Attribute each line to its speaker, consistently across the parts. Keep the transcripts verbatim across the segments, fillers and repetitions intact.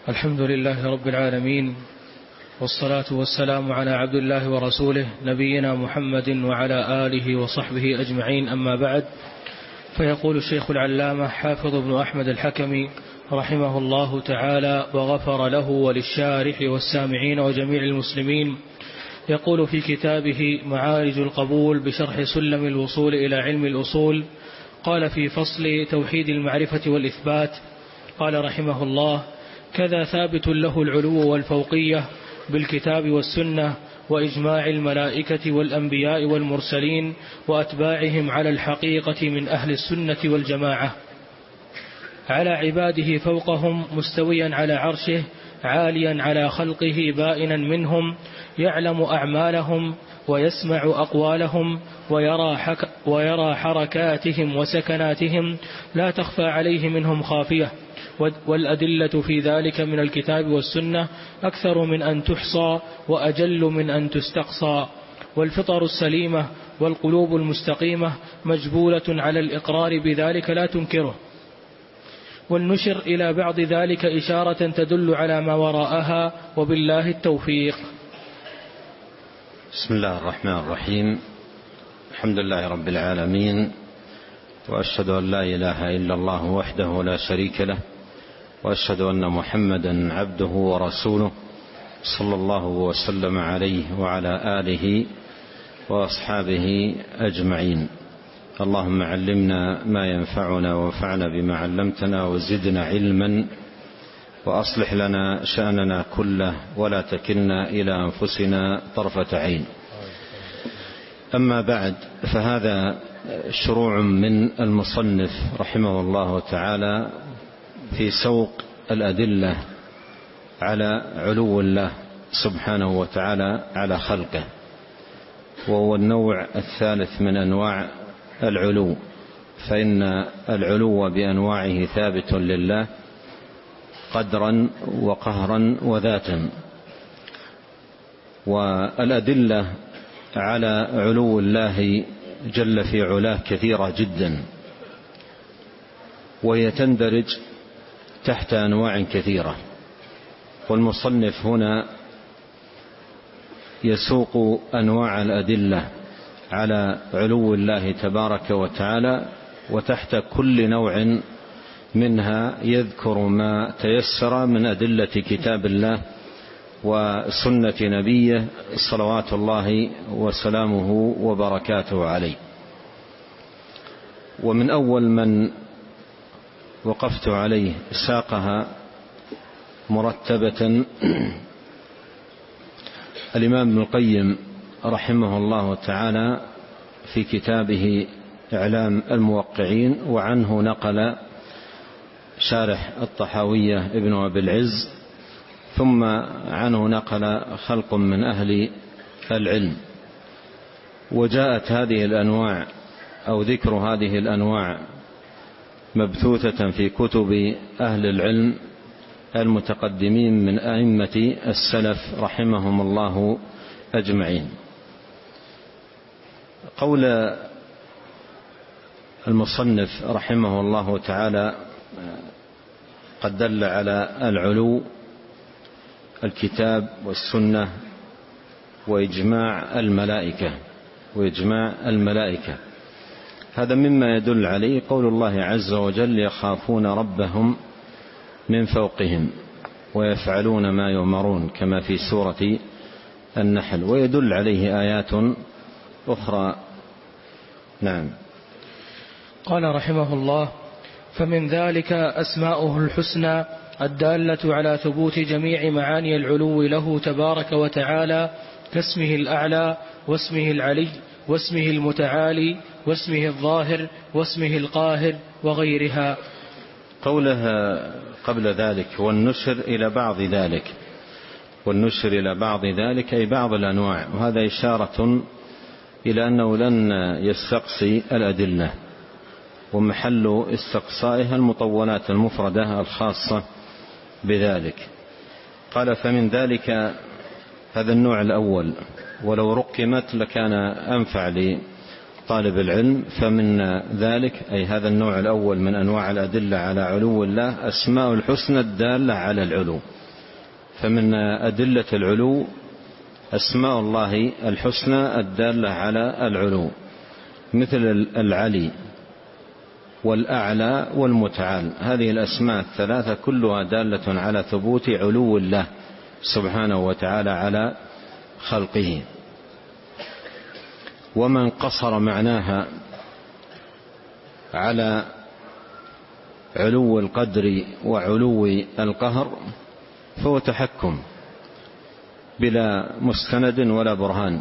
Speaker 1: الحمد لله رب العالمين، والصلاة والسلام على عبد الله ورسوله نبينا محمد وعلى آله وصحبه أجمعين، أما بعد. فيقول الشيخ العلامة حافظ بن أحمد الحكمي رحمه الله تعالى وغفر له وللشارح والسامعين وجميع المسلمين، يقول في كتابه معارج القبول بشرح سلم الوصول إلى علم الأصول، قال في فصل توحيد المعرفة والإثبات، قال رحمه الله: كذا ثابت له العلو والفوقية بالكتاب والسنة وإجماع الملائكة والأنبياء والمرسلين وأتباعهم على الحقيقة من أهل السنة والجماعة، على عباده فوقهم مستويا على عرشه عاليا على خلقه بائنا منهم، يعلم أعمالهم ويسمع أقوالهم ويرى, حك ويرى حركاتهم وسكناتهم، لا تخفى عليه منهم خافية، والأدلة في ذلك من الكتاب والسنة أكثر من أن تحصى وأجل من أن تستقصى، والفطر السليمة والقلوب المستقيمة مجبولة على الإقرار بذلك لا تنكره. والنشر إلى بعض ذلك إشارة تدل على ما وراءها، وبالله التوفيق.
Speaker 2: بسم الله الرحمن الرحيم. الحمد لله رب العالمين، وأشهد أن لا إله إلا الله وحده لا شريك له، وأشهد أن محمدا عبده ورسوله صلى الله وسلم عليه وعلى آله وأصحابه أجمعين. اللهم علمنا ما ينفعنا وانفعنا بما علمتنا وزدنا علما، وأصلح لنا شأننا كله ولا تكلنا إلى أنفسنا طرفة عين. أما بعد، فهذا شروع من المصنف رحمه الله تعالى في سوق الأدلة على علو الله سبحانه وتعالى على خلقه، وهو النوع الثالث من أنواع العلو، فإن العلو بأنواعه ثابت لله قدرا وقهرا وذاتا. والأدلة على علو الله جل في علاه كثيرة جدا، وهي تندرج تحت أنواع كثيرة، والمصنف هنا يسوق أنواع الأدلة على علو الله تبارك وتعالى، وتحت كل نوع منها يذكر ما تيسر من أدلة كتاب الله وسنة نبيه صلوات الله وسلامه وبركاته عليه. ومن أول من وقفت عليه ساقها مرتبة الإمام ابن القيم رحمه الله تعالى في كتابه إعلام الموقعين، وعنه نقل شارح الطحاوية ابن أبي العز، ثم عنه نقل خلق من أهل العلم. وجاءت هذه الأنواع أو ذكر هذه الأنواع مبثوثة في كتب أهل العلم المتقدمين من أئمة السلف رحمهم الله أجمعين. قول المصنف رحمه الله تعالى قد دل على العلو الكتاب والسنة وإجماع الملائكة وإجماع الملائكة هذا مما يدل عليه قول الله عز وجل: يخافون ربهم من فوقهم ويفعلون ما يؤمرون، كما في سورة النحل. ويدل عليه آيات أخرى. نعم.
Speaker 1: قال رحمه الله: فمن ذلك أسماؤه الحسنى الدالة على ثبوت جميع معاني العلو له تبارك وتعالى، كاسمه الأعلى واسمه العلي واسمه المتعالي واسمه الظاهر واسمه القاهر وغيرها.
Speaker 2: قولها قبل ذلك: والنشر إلى بعض ذلك، والنشر إلى بعض ذلك أي بعض الأنواع، وهذا إشارة إلى أنه لن يستقصي الأدلة، ومحل استقصائها المطولات المفردة الخاصة بذلك. قال: فمن ذلك، هذا النوع الأول، ولو رقمت لكان أنفع طالب العلم، فمن ذلك أي هذا النوع الأول من أنواع الأدلة على علو الله أسماء الحسنى الدالة على العلو. فمن أدلة العلو أسماء الله الحسنى الدالة على العلو، مثل العلي والأعلى والمتعال. هذه الأسماء الثلاثة كلها دالة على ثبوت علو الله سبحانه وتعالى على خلقه. ومن قصر معناها على علو القدر وعلو القهر فهو تحكم بلا مستند ولا برهان.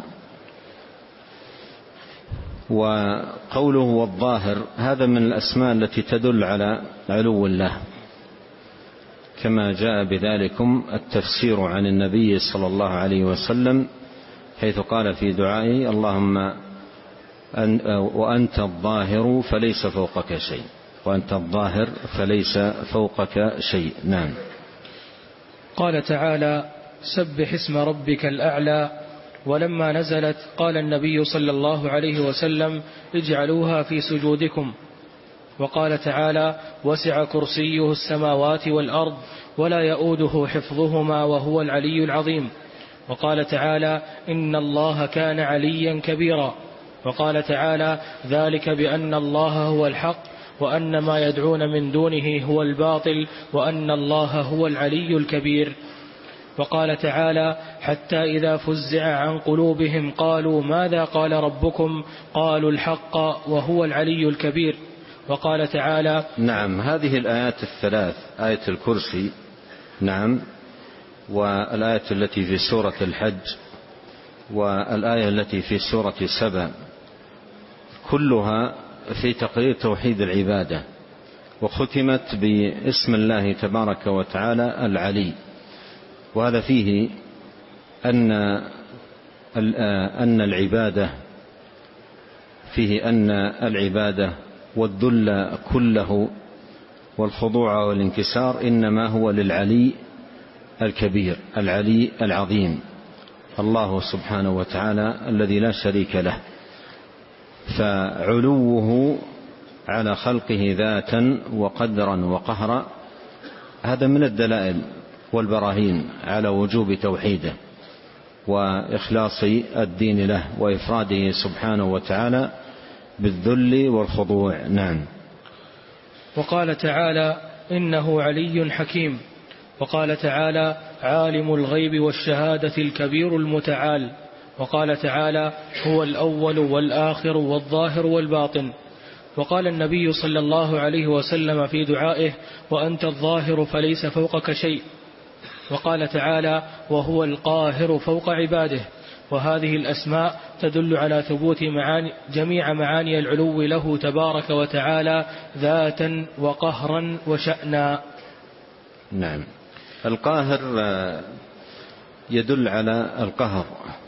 Speaker 2: وقوله والظاهر هذا من الأسماء التي تدل على علو الله، كما جاء بذلكم التفسير عن النبي صلى الله عليه وسلم حيث قال في دعائه اللهم أن وأنت الظاهر فليس فوقك شيء، وأنت الظاهر فليس فوقك شيء. نعم.
Speaker 1: قال تعالى سبح اسم ربك الأعلى. ولما نزلت قال النبي صلى الله عليه وسلم اجعلوها في سجودكم. وقال تعالى وسع كرسيه السماوات والأرض ولا يؤوده حفظهما وهو العلي العظيم. وقال تعالى إن الله كان عليا كبيرا. وقال تعالى ذلك بأن الله هو الحق وأن ما يدعون من دونه هو الباطل وأن الله هو العلي الكبير. وقال تعالى حتى إذا فزع عن قلوبهم قالوا ماذا قال ربكم قالوا الحق وهو العلي الكبير. وقال تعالى
Speaker 2: نعم. هذه الآيات الثلاث، آية الكرسي نعم، والآية التي في سورة الحج، والآية التي في سورة سبأ، كلها في تقرير توحيد العبادة، وختمت باسم الله تبارك وتعالى العلي. وهذا فيه أن أن العبادة فيه أن العبادة والذل كله والخضوع والانكسار إنما هو للعلي الكبير العلي العظيم، الله سبحانه وتعالى الذي لا شريك له. فعلوه على خلقه ذاتا وقدرا وقهرا هذا من الدلائل والبراهين على وجوب توحيده وإخلاص الدين له وإفراده سبحانه وتعالى بالذل والخضوع. نعم.
Speaker 1: وقال تعالى إنه علي حكيم. وقال تعالى عالم الغيب والشهادة الكبير المتعال. وقال تعالى هو الأول والآخر والظاهر والباطن. وقال النبي صلى الله عليه وسلم في دعائه وأنت الظاهر فليس فوقك شيء. وقال تعالى وهو القاهر فوق عباده. وهذه الأسماء تدل على ثبوت معاني جميع معاني العلو له تبارك وتعالى ذاتا وقهرا وشأنا.
Speaker 2: نعم. القاهر يدل على القهر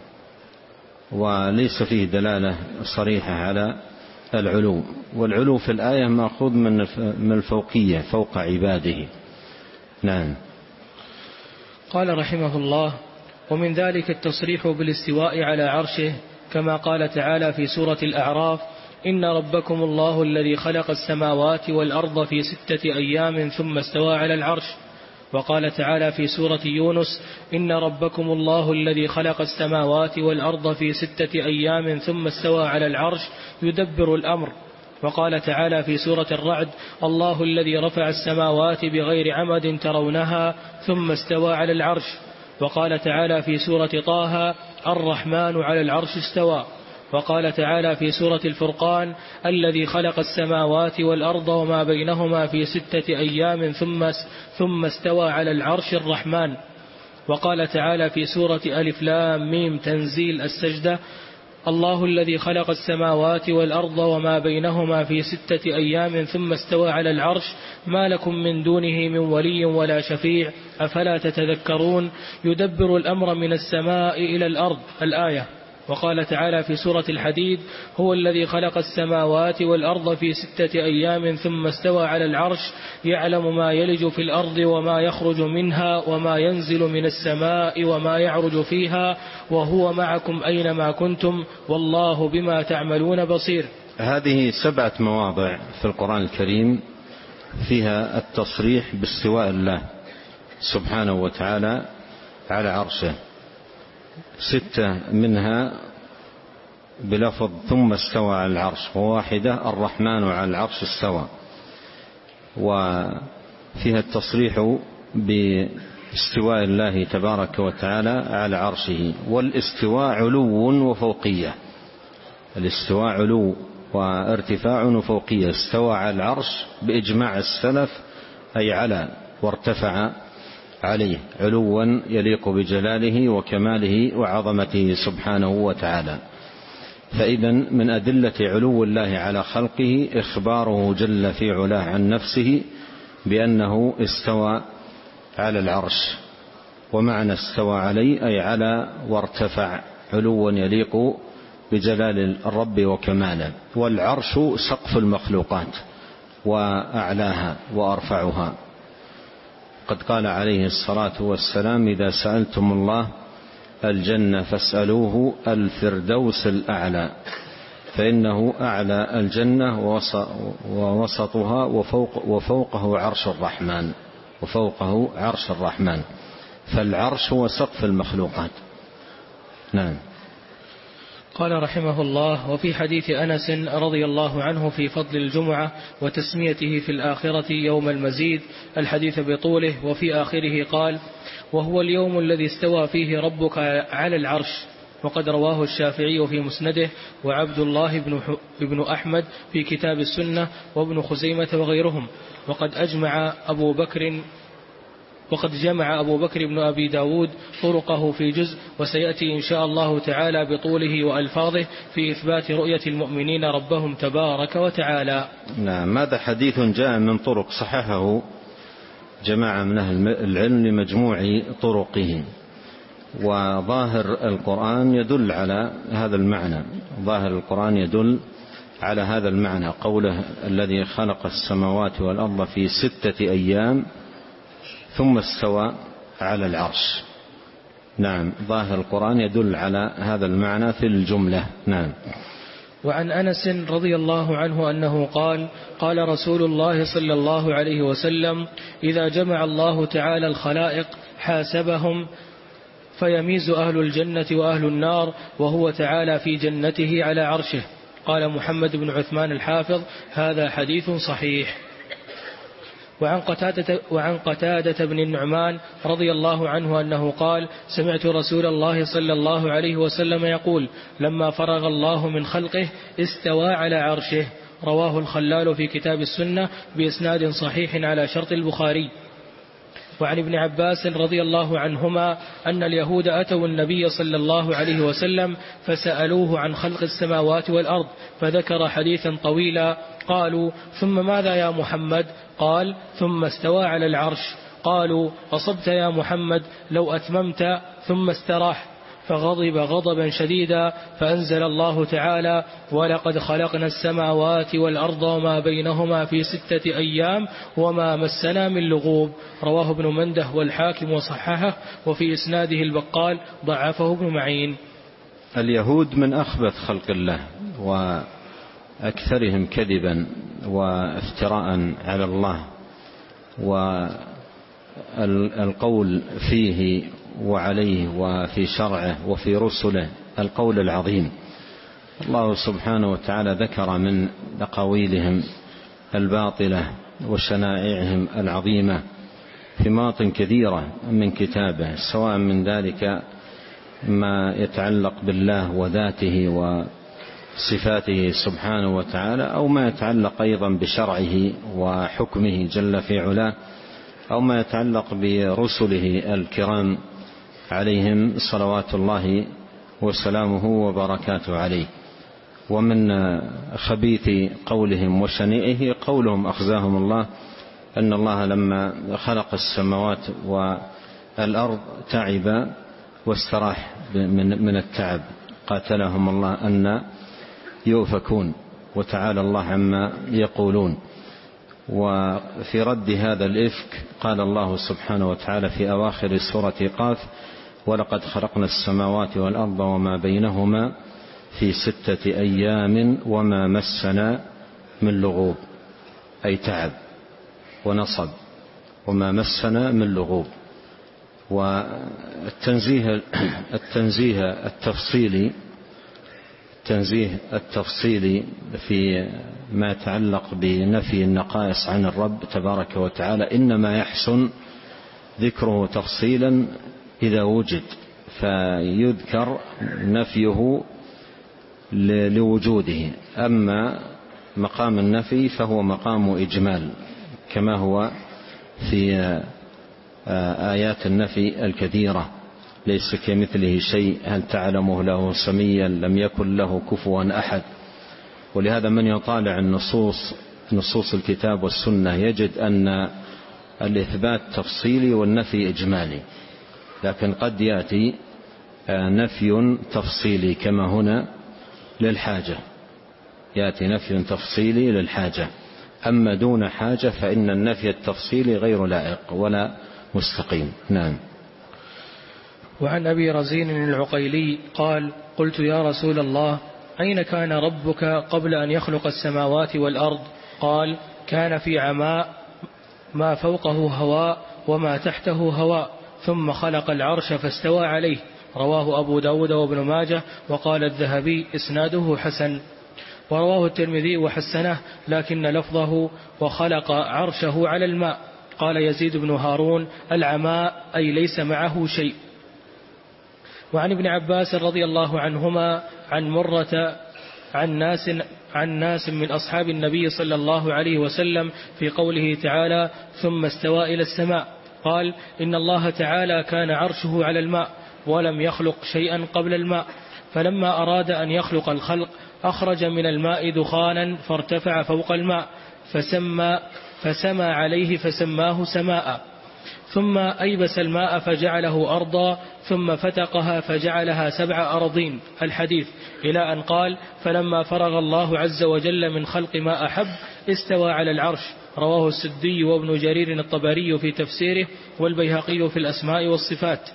Speaker 2: وليس فيه دلالة صريحة على العلو، والعلو في الآية مأخوذ من الفوقية فوق عباده. نعم.
Speaker 1: قال رحمه الله ومن ذلك التصريح بالاستواء على عرشه كما قال تعالى في سورة الأعراف إن ربكم الله الذي خلق السماوات والأرض في ستة أيام ثم استوى على العرش. وقال تعالى في سورة يونس إن ربكم الله الذي خلق السماوات والأرض في ستة أيام ثم استوى على العرش يدبر الأمر. وقال تعالى في سورة الرعد الله الذي رفع السماوات بغير عمد ترونها ثم استوى على العرش. وقال تعالى في سورة طه الرحمن على العرش استوى. وقال تعالى في سورة الفرقان الذي خلق السماوات والأرض وما بينهما في ستة أيام ثم ثم استوى على العرش الرحمن. وقال تعالى في سورة ألف لام ميم تنزيل السجدة الله الذي خلق السماوات والأرض وما بينهما في ستة أيام ثم استوى على العرش ما لكم من دونه من ولي ولا شفيع أفلا تتذكرون يدبر الأمر من السماء إلى الأرض. الآية. وقال تعالى في سورة الحديد: هو الذي خلق السماوات والأرض في ستة أيام ثم استوى على العرش يعلم ما يلج في الأرض وما يخرج منها وما ينزل من السماء وما يعرج فيها وهو معكم أينما كنتم والله بما تعملون بصير.
Speaker 2: هذه سبعة مواضع في القرآن الكريم فيها التصريح باستواء الله سبحانه وتعالى على عرشه، ستة منها بلفظ ثم استوى على العرش، وواحدة الرحمن على العرش استوى، وفيها التصريح باستواء الله تبارك وتعالى على عرشه. والاستواء علو وفوقية، الاستواء علو وارتفاع وفوقية. استوى على العرش بإجماع السلف أي على وارتفع عليه علوا يليق بجلاله وكماله وعظمته سبحانه وتعالى. فإذن من أدلة علو الله على خلقه إخباره جل في علاه عن نفسه بأنه استوى على العرش، ومعنى استوى عليه أي على وارتفع علوا يليق بجلال الرب وكماله. والعرش سقف المخلوقات وأعلاها وأرفعها. قد قال عليه الصلاة والسلام: إذا سألتم الله الجنة فاسألوه الفردوس الأعلى، فإنه أعلى الجنة ووسطها وفوق وفوقه عرش الرحمن وفوقه عرش الرحمن. فالعرش هو سقف المخلوقات. نعم.
Speaker 1: قال رحمه الله: وفي حديث أنس رضي الله عنه في فضل الجمعة وتسميته في الآخرة يوم المزيد الحديث بطوله، وفي آخره قال: وهو اليوم الذي استوى فيه ربك على العرش. وقد رواه الشافعي في مسنده وعبد الله بن أحمد في كتاب السنة وابن خزيمة وغيرهم. وقد أجمع أبو بكر وقد جمع أبو بكر بن أبي داود طرقه في جزء، وسيأتي إن شاء الله تعالى بطوله وألفاظه في إثبات رؤية المؤمنين ربهم تبارك وتعالى.
Speaker 2: نعم. هذا حديث جاء من طرق صححه جماعة من أهل العلم لمجموع طرقه، وظاهر القرآن يدل على هذا المعنى. ظاهر القرآن يدل على هذا المعنى، قوله: الذي خلق السماوات والأرض في ستة أيام ثم استوى على العرش. نعم. ظاهر القرآن يدل على هذا المعنى في الجملة. نعم.
Speaker 1: وعن أنس رضي الله عنه أنه قال: قال رسول الله صلى الله عليه وسلم: إذا جمع الله تعالى الخلائق حاسبهم فيميز أهل الجنة وأهل النار وهو تعالى في جنته على عرشه. قال محمد بن عثمان الحافظ: هذا حديث صحيح. وعن قتادة, وعن قتادة بن النعمان رضي الله عنه أنه قال: سمعت رسول الله صلى الله عليه وسلم يقول: لما فرغ الله من خلقه استوى على عرشه. رواه الخلال في كتاب السنة بإسناد صحيح على شرط البخاري. وعن ابن عباس رضي الله عنهما أن اليهود أتوا النبي صلى الله عليه وسلم فسألوه عن خلق السماوات والأرض، فذكر حديثا طويلا. قالوا: ثم ماذا يا محمد؟ قال: ثم استوى على العرش. قالوا: أصبت يا محمد لو أتممت. ثم استراح، فغضب غضبا شديدا، فأنزل الله تعالى: ولقد خلقنا السماوات والأرض وما بينهما في ستة أيام وما مسنا من لغوب. رواه ابن منده والحاكم وصححه، وفي إسناده البقال ضعفه ابن معين.
Speaker 2: اليهود من أخبث خلق الله وأكثرهم كذبا وافتراء على الله، والقول فيه وعليه وفي شرعه وفي رسله القول العظيم. الله سبحانه وتعالى ذكر من أقاويلهم الباطلة وشنائعهم العظيمة في مواطن كثيرة من كتابه، سواء من ذلك ما يتعلق بالله وذاته وصفاته سبحانه وتعالى، أو ما يتعلق أيضا بشرعه وحكمه جل في علاه، أو ما يتعلق برسله الكرام عليهم صلوات الله وسلامه وبركاته عليه. ومن خبيث قولهم وشنيعه قولهم أخزاهم الله أن الله لما خلق السماوات والأرض تعب واستراح من التعب، قاتلهم الله أن يؤفكون، وتعالى الله عما يقولون. وفي رد هذا الإفك قال الله سبحانه وتعالى في أواخر سورة قاف: ولقد خلقنا السماوات والأرض وما بينهما في ستة أيام وما مسنا من لغوب، أي تعب ونصب، وما مسنا من لغوب. والتنزيه التنزيه التفصيلي التنزيه التفصيلي في ما يتعلق بنفي النقائص عن الرب تبارك وتعالى إنما يحسن ذكره تفصيلا إذا وجد، فيذكر نفيه لوجوده. أما مقام النفي فهو مقام إجمال كما هو في آيات النفي الكثيرة: ليس كمثله شيء، هل تعلمه له سميا، لم يكن له كفوا أحد. ولهذا من يطالع النصوص نصوص الكتاب والسنة يجد أن الإثبات تفصيلي والنفي إجمالي، لكن قد يأتي نفي تفصيلي كما هنا للحاجة، يأتي نفي تفصيلي للحاجة. أما دون حاجة فإن النفي التفصيلي غير لائق ولا مستقيم. نعم.
Speaker 1: وعن أبي رزين العقيلي قال: قلت يا رسول الله، أين كان ربك قبل أن يخلق السماوات والأرض؟ قال: كان في عماء، ما فوقه هواء وما تحته هواء، ثم خلق العرش فاستوى عليه. رواه أبو داود وابن ماجه، وقال الذهبي إسناده حسن. ورواه الترمذي وحسنه، لكن لفظه وخلق عرشه على الماء. قال يزيد بن هارون: العماء أي ليس معه شيء. وعن ابن عباس رضي الله عنهما عن مرة عن ناس, عن ناس من أصحاب النبي صلى الله عليه وسلم في قوله تعالى: ثم استوى إلى السماء، قال: إن الله تعالى كان عرشه على الماء ولم يخلق شيئا قبل الماء، فلما أراد أن يخلق الخلق أخرج من الماء دخانا فارتفع فوق الماء فسمى, فسمى عليه فسماه سماء، ثم أيبس الماء فجعله أرضا، ثم فتقها فجعلها سبع أراضين. الحديث إلى أن قال: فلما فرغ الله عز وجل من خلق ما أحب استوى على العرش. رواه السدي وابن جرير الطبري في تفسيره، والبيهقي في الأسماء والصفات.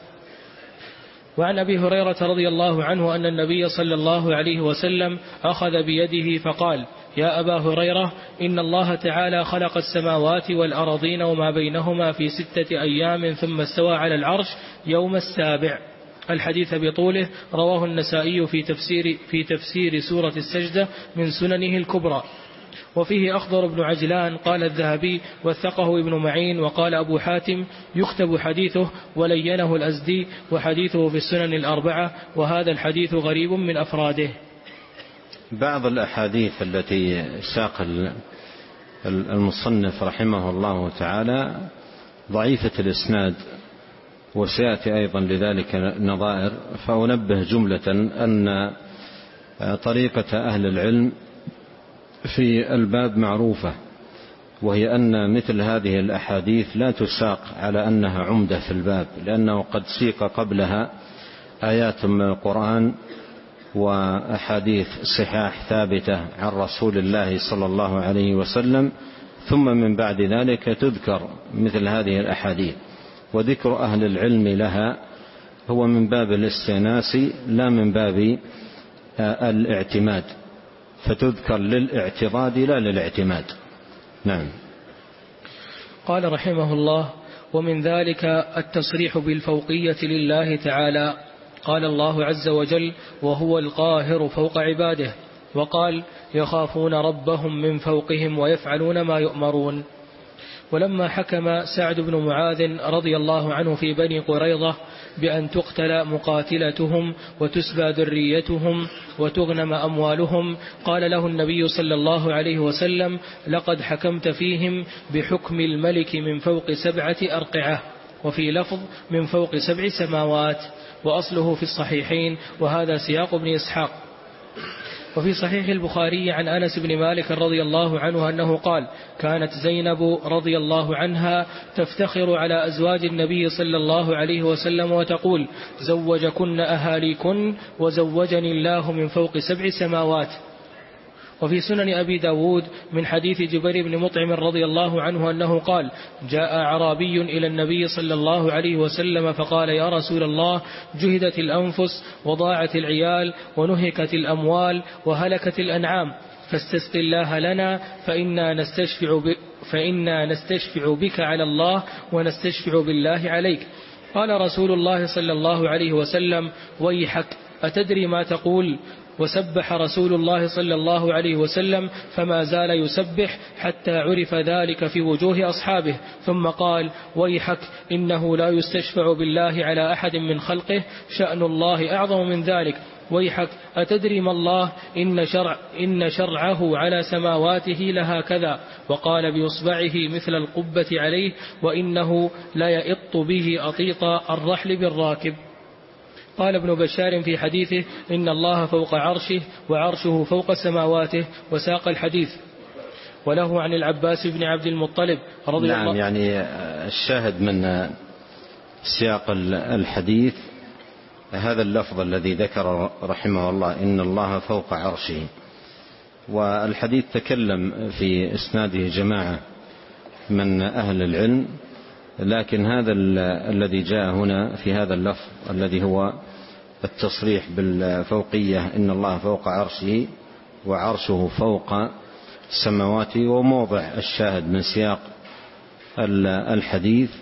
Speaker 1: وعن أبي هريرة رضي الله عنه أن النبي صلى الله عليه وسلم أخذ بيده فقال: يا أبا هريرة، إن الله تعالى خلق السماوات والأرضين وما بينهما في ستة أيام ثم استوى على العرش يوم السابع. الحديث بطوله. رواه النسائي في تفسير, في تفسير سورة السجدة من سننه الكبرى. وفيه أخضر بن عجلان. قال الذهبي: وثقه ابن معين. وقال أبو حاتم: يكتب حديثه، ولينه الأزدي، وحديثه في السنن الأربعة، وهذا الحديث غريب من أفراده.
Speaker 2: بعض الأحاديث التي ساق المصنف رحمه الله تعالى ضعيفة الإسناد، وسيأتي أيضا لذلك نظائر، فأنبه جملة أن طريقة أهل العلم في الباب معروفة، وهي أن مثل هذه الأحاديث لا تساق على أنها عمدة في الباب، لأنه قد سيق قبلها آيات من القرآن وأحاديث صحاح ثابتة عن رسول الله صلى الله عليه وسلم، ثم من بعد ذلك تذكر مثل هذه الأحاديث، وذكر أهل العلم لها هو من باب الاستئناس لا من باب الاعتماد، فتذكر للاعتضاد لا للاعتماد. نعم.
Speaker 1: قال رحمه الله: ومن ذلك التصريح بالفوقية لله تعالى. قال الله عز وجل: وهو القاهر فوق عباده. وقال: يخافون ربهم من فوقهم ويفعلون ما يؤمرون. ولما حكم سعد بن معاذ رضي الله عنه في بني قريظة بأن تقتل مقاتلتهم وتسبى ذريتهم وتغنم أموالهم، قال له النبي صلى الله عليه وسلم: لقد حكمت فيهم بحكم الملك من فوق سبعة أرقعة، وفي لفظ من فوق سبع سماوات، وأصله في الصحيحين، وهذا سياق ابن إسحاق. وفي صحيح البخاري عن أنس بن مالك رضي الله عنه أنه قال: كانت زينب رضي الله عنها تفتخر على أزواج النبي صلى الله عليه وسلم وتقول: زوجكن أهاليكن وزوجني الله من فوق سبع سماوات. وفي سنن أبي داود من حديث جبير بن مطعم رضي الله عنه أنه قال: جاء أعرابي إلى النبي صلى الله عليه وسلم فقال: يا رسول الله، جهدت الأنفس وضاعت العيال ونهكت الأموال وهلكت الأنعام، فاستسق الله لنا فإنا نستشفع, ب... فإنا نستشفع بك على الله ونستشفع بالله عليك. قال رسول الله صلى الله عليه وسلم: ويحك، أتدري ما تقول؟ وسبح رسول الله صلى الله عليه وسلم فما زال يسبح حتى عرف ذلك في وجوه أصحابه، ثم قال: ويحك، إنه لا يستشفع بالله على أحد من خلقه، شأن الله أعظم من ذلك. ويحك، أتدري ما الله؟ إن, شرع إن شرعه على سماواته لهكذا. وقال بإصبعه مثل القبة عليه: وإنه لا يئط به أطيط الرحل بالراكب. قال ابن بشار في حديثه: إن الله فوق عرشه وعرشه فوق سماواته، وساق الحديث. وله عن العباس بن عبد المطلب رضي
Speaker 2: نعم
Speaker 1: الله عنه.
Speaker 2: يعني الشاهد من سياق الحديث هذا اللفظ الذي ذكر رحمه الله: إن الله فوق عرشه. والحديث تكلم في إسناده جماعة من أهل العلم، لكن هذا الذي جاء هنا في هذا اللفظ الذي هو التصريح بالفوقية: إن الله فوق عرشه وعرشه فوق سماواته، وموضع الشاهد من سياق الحديث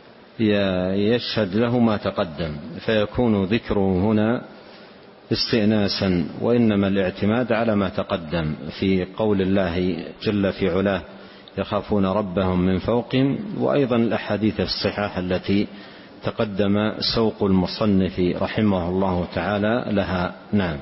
Speaker 2: يشهد له ما تقدم، فيكون ذكره هنا استئناسا، وإنما الاعتماد على ما تقدم في قول الله جل في علاه: يخافون ربهم من فوقهم، وأيضا الأحاديث الصحاح التي تقدم سوق المصنف رحمه الله تعالى لها. نعم.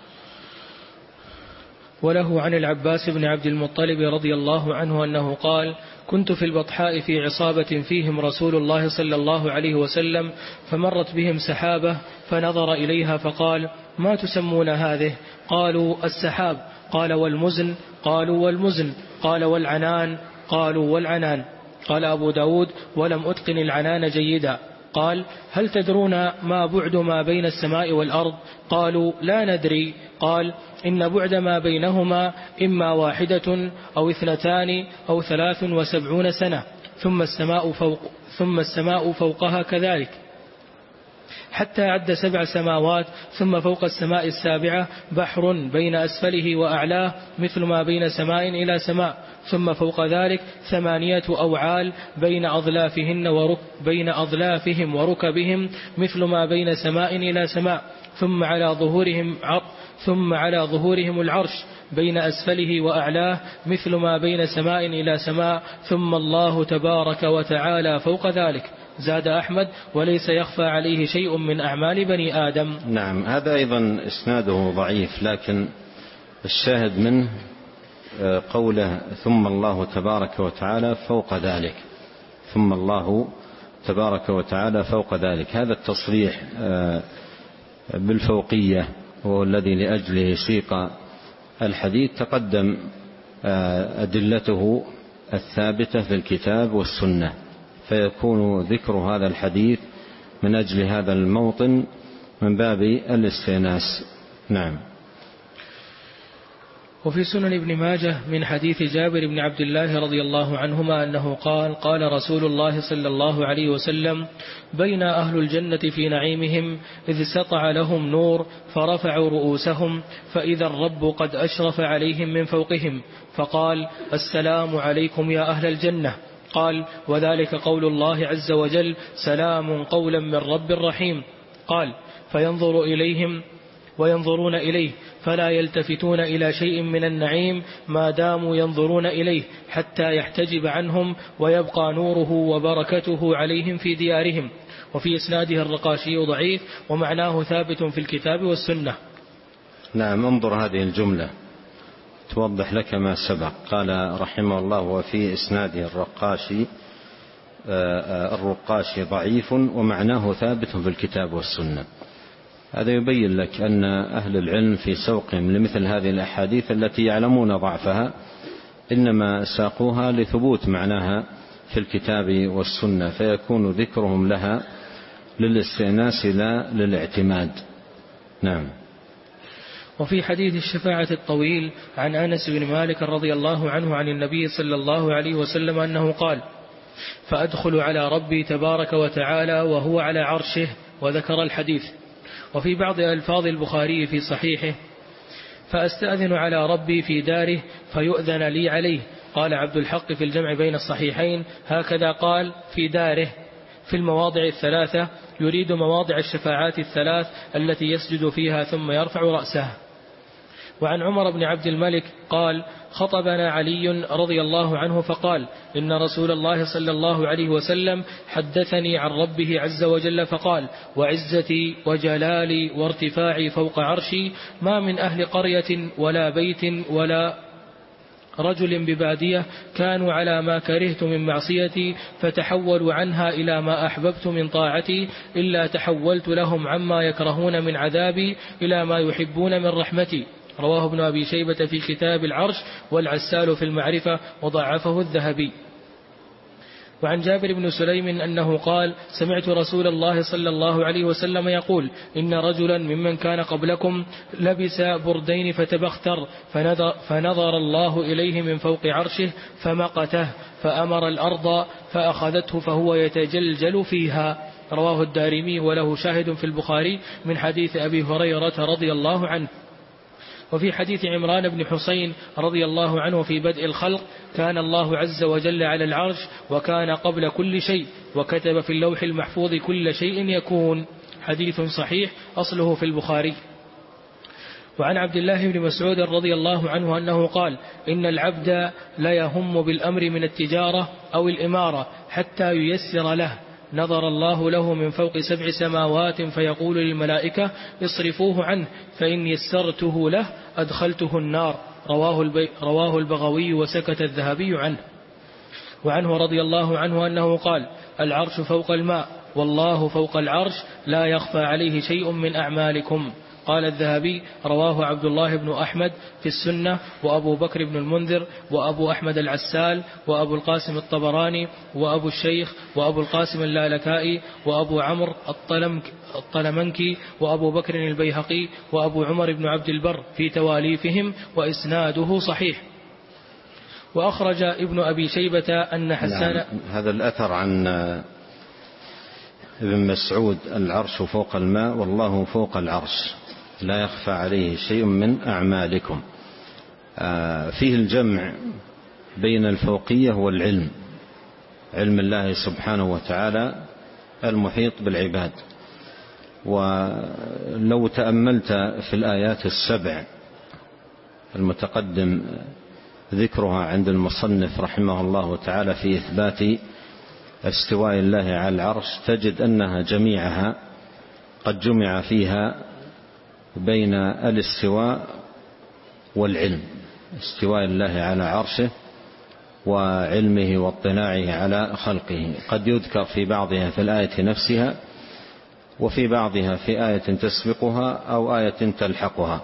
Speaker 1: وله عن العباس بن عبد المطلب رضي الله عنه أنه قال: كنت في البطحاء في عصابة فيهم رسول الله صلى الله عليه وسلم، فمرت بهم سحابة فنظر إليها فقال: ما تسمون هذه؟ قالوا: السحاب. قال: والمزن؟ قالوا: والمزن. قال: والعنان؟ قالوا: والعنان. قال أبو داود: ولم أتقن العنان جيدا. قال: هل تدرون ما بعد ما بين السماء والأرض؟ قالوا: لا ندري. قال: إن بعد ما بينهما إما واحدة أو اثنتان أو ثلاث وسبعون سنة، ثم السماء فوق ثم السماء فوقها كذلك، حتى عد سبع سماوات، ثم فوق السماء السابعة بحر بين أسفله وأعلاه مثل ما بين سماء إلى سماء، ثم فوق ذلك ثمانية أوعال بين أظلافهن ورك بين أظلافهم وركبهم مثل ما بين سماء إلى سماء، ثم على ظهورهم عر ثم على ظهورهم العرش بين أسفله وأعلاه مثل ما بين سماء إلى سماء، ثم الله تبارك وتعالى فوق ذلك. زاد أحمد: وليس يخفى عليه شيء من أعمال بني آدم.
Speaker 2: نعم، هذا أيضا إسناده ضعيف، لكن الشاهد منه قوله: ثم الله تبارك وتعالى فوق ذلك، ثم الله تبارك وتعالى فوق ذلك. هذا التصريح بالفوقية وهو الذي لأجله سيق الحديث تقدم أدلته الثابتة في الكتاب والسنة، فيكون ذكر هذا الحديث من أجل هذا الموطن من باب الاستئناس. نعم.
Speaker 1: وفي سنن ابن ماجه من حديث جابر بن عبد الله رضي الله عنهما أنه قال: قال رسول الله صلى الله عليه وسلم: بين أهل الجنة في نعيمهم إذ سطع لهم نور فرفعوا رؤوسهم فإذا الرب قد أشرف عليهم من فوقهم فقال: السلام عليكم يا أهل الجنة. قال: وذلك قول الله عز وجل: سلام قولا من رب رحيم. قال: فينظر إليهم وينظرون إليه فلا يلتفتون إلى شيء من النعيم ما داموا ينظرون إليه حتى يحتجب عنهم ويبقى نوره وبركته عليهم في ديارهم. وفي إسناده الرقاشي ضعيف، ومعناه ثابت في الكتاب والسنة.
Speaker 2: نعم، انظر هذه الجملة توضح لك ما سبق. قال رحمه الله: وفي إسناده الرقاشي الرقاشي ضعيف ومعناه ثابت في الكتاب والسنة. هذا يبين لك أن أهل العلم في سوقهم لمثل هذه الأحاديث التي يعلمون ضعفها إنما ساقوها لثبوت معناها في الكتاب والسنة، فيكون ذكرهم لها للاستئناس لا للاعتماد. نعم.
Speaker 1: وفي حديث الشفاعة الطويل عن أنس بن مالك رضي الله عنه عن النبي صلى الله عليه وسلم أنه قال: فأدخل على ربي تبارك وتعالى وهو على عرشه، وذكر الحديث. وفي بعض ألفاظ البخاري في صحيحه: فأستأذن على ربي في داره فيؤذن لي عليه. قال عبد الحق في الجمع بين الصحيحين: هكذا قال في داره في المواضع الثلاثة، يريد مواضع الشفاعات الثلاث التي يسجد فيها ثم يرفع رأسه. وعن عمر بن عبد الملك قال: خطبنا علي رضي الله عنه فقال: إن رسول الله صلى الله عليه وسلم حدثني عن ربه عز وجل فقال: وعزتي وجلالي وارتفاعي فوق عرشي ما من أهل قرية ولا بيت ولا رجل ببادية كانوا على ما كرهت من معصيتي فتحولوا عنها إلى ما أحببت من طاعتي إلا تحولت لهم عما يكرهون من عذابي إلى ما يحبون من رحمتي. رواه ابن أبي شيبة في كتاب العرش، والعسال في المعرفة، وضعفه الذهبي. وعن جابر بن سليم أنه قال: سمعت رسول الله صلى الله عليه وسلم يقول: إن رجلا ممن كان قبلكم لبس بردين فتبختر فنظر, فنظر الله إليه من فوق عرشه فمقته فأمر الأرض فأخذته فهو يتجلجل فيها. رواه الدارمي وله شاهد في البخاري من حديث أبي هريرة رضي الله عنه. وفي حديث عمران بن حسين رضي الله عنه في بدء الخلق: كان الله عز وجل على العرش وكان قبل كل شيء وكتب في اللوح المحفوظ كل شيء يكون. حديث صحيح أصله في البخاري. وعن عبد الله بن مسعود رضي الله عنه أنه قال: إن العبد لا يهم بالأمر من التجارة أو الإمارة حتى ييسر له، نظر الله له من فوق سبع سماوات فيقول للملائكة: اصرفوه عنه فإن يسرته له أدخلته النار. رواه, البي... رواه البغوي وسكت الذهبي عنه. وعنه رضي الله عنه أنه قال: العرش فوق الماء والله فوق العرش لا يخفى عليه شيء من أعمالكم. قال الذهبي: رواه عبد الله بن أحمد في السنة، وأبو بكر بن المنذر، وأبو أحمد العسال، وأبو القاسم الطبراني، وأبو الشيخ، وأبو القاسم اللالكائي، وأبو عمرو الطلمنكي، وأبو بكر البيهقي، وأبو عمر بن عبد البر في تواليفهم، وإسناده صحيح. وأخرج ابن أبي شيبة أن حسان
Speaker 2: نعم. هذا الأثر عن ابن مسعود: العرش فوق الماء والله فوق العرش لا يخفى عليه شيء من أعمالكم. فيه الجمع بين الفوقية والعلم، علم الله سبحانه وتعالى المحيط بالعباد. ولو تأملت في الآيات السبع المتقدم ذكرها عند المصنف رحمه الله تعالى في إثبات استواء الله على العرش، تجد أنها جميعها قد جمع فيها بين الاستواء والعلم، استواء الله على عرشه وعلمه واطلاعه على خلقه. قد يذكر في بعضها في الآية نفسها، وفي بعضها في آية تسبقها أو آية تلحقها،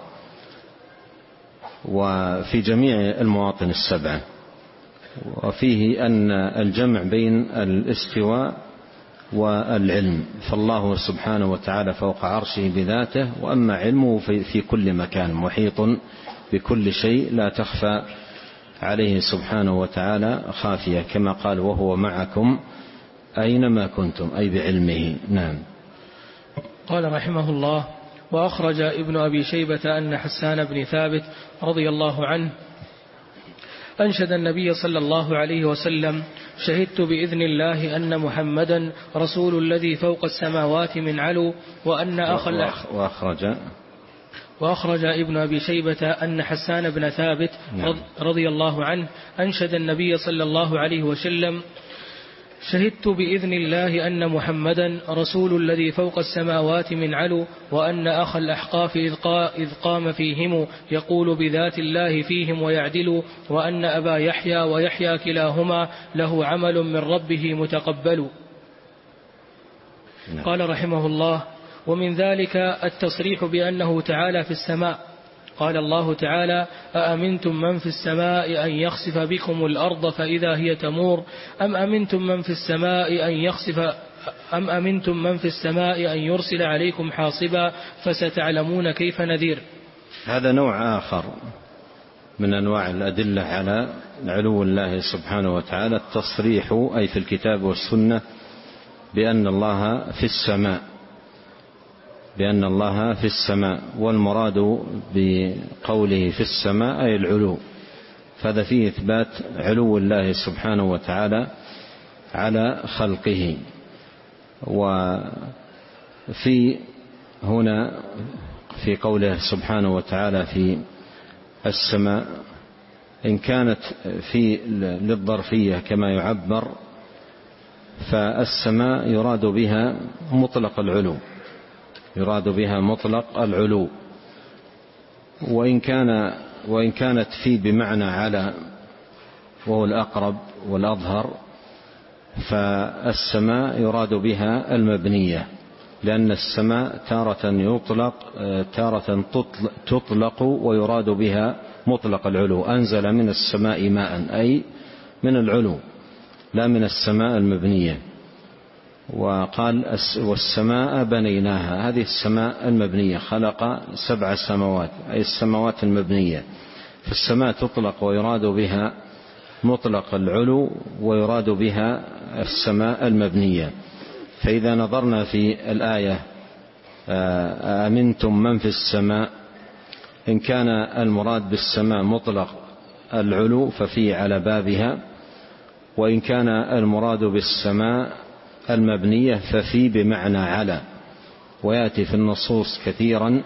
Speaker 2: وفي جميع المواطن السبعة. وفيه أن الجمع بين الاستواء والعلم، فالله سبحانه وتعالى فوق عرشه بذاته، وأما علمه في كل مكان محيط بكل شيء لا تخفى عليه سبحانه وتعالى خافية، كما قال: وهو معكم أينما كنتم، أي بعلمه. نعم.
Speaker 1: قال رحمه الله: وأخرج ابن أبي شيبة أن حسان بن ثابت رضي الله عنه أنشد النبي صلى الله عليه وسلم: شهدت بإذن الله أن محمدا رسول الذي فوق السماوات من علو، وأن أخ
Speaker 2: وأخرج
Speaker 1: وأخرج ابن أبي شيبة أن حسان بن ثابت رضي الله عنه أنشد النبي صلى الله عليه وسلم: شهدت بإذن الله أن محمدا رسول الذي فوق السماوات من علو، وأن أخ الأحقاف إذ قام فيهم يقول بذات الله فيهم ويعدل، وأن أبا يحيى ويحيى كلاهما له عمل من ربه متقبل. قال رحمه الله: ومن ذلك التصريح بأنه تعالى في السماء. قال الله تعالى: أأمنتم من في السماء أن يخسف بكم الأرض فإذا هي تمور أم أمنتم من في السماء أن يخسف أم أمنتم من في السماء أن يرسل عليكم حاصبا فستعلمون كيف نذير.
Speaker 2: هذا نوع آخر من أنواع الأدلة على علو الله سبحانه وتعالى، التصريح أي في الكتاب والسنة بأن الله في السماء بأن الله في السماء والمراد بقوله في السماء أي العلو، فهذا فيه إثبات علو الله سبحانه وتعالى على خلقه. وفي هنا في قوله سبحانه وتعالى في السماء إن كانت في للظرفية كما يعبر، فالسماء يراد بها مطلق العلو يراد بها مطلق العلو وإن كان وإن كانت في بمعنى على وهو الأقرب والأظهر، فالسماء يراد بها المبنية، لأن السماء تارة يطلق تارة تطلق ويراد بها مطلق العلو. أنزل من السماء ماء أي من العلو لا من السماء المبنية. وقال والسماء بنيناها، هذه السماء المبنية، خلق سبع سماوات أي السماوات المبنية. فالسماء تطلق ويراد بها مطلق العلو ويراد بها السماء المبنية. فإذا نظرنا في الآية أأمنتم من في السماء، إن كان المراد بالسماء مطلق العلو ففي على بابها، وإن كان المراد بالسماء المبنية ففي بمعنى على. ويأتي في النصوص كثيرا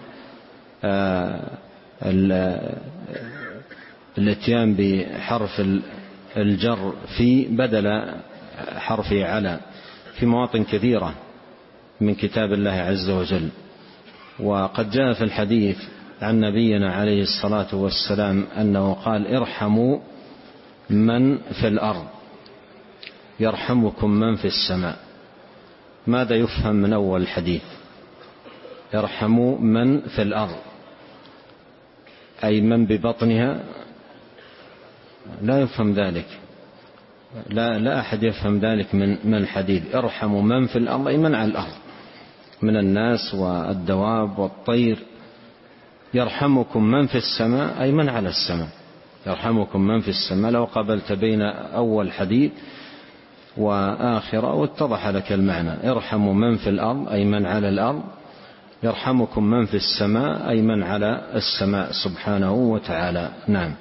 Speaker 2: الاتيان بحرف الجر في بدل حرف على في مواطن كثيرة من كتاب الله عز وجل. وقد جاء في الحديث عن نبينا عليه الصلاة والسلام أنه قال: ارحموا من في الأرض يرحمكم من في السماء. ماذا يفهم من أول الحديث؟ ارحموا من في الأرض أي من ببطنها؟ لا يفهم ذلك، لا, لا أحد يفهم ذلك من من الحديث. ارحموا من في الأرض أي من على الأرض من الناس والدواب والطير. يرحمكم من في السماء أي من على السماء. يرحمكم من في السماء، لو قبلت بين أول حديث وآخرة واتضح لك المعنى. ارحموا من في الأرض أي من على الأرض، يرحمكم من في السماء أي من على السماء سبحانه وتعالى. نعم.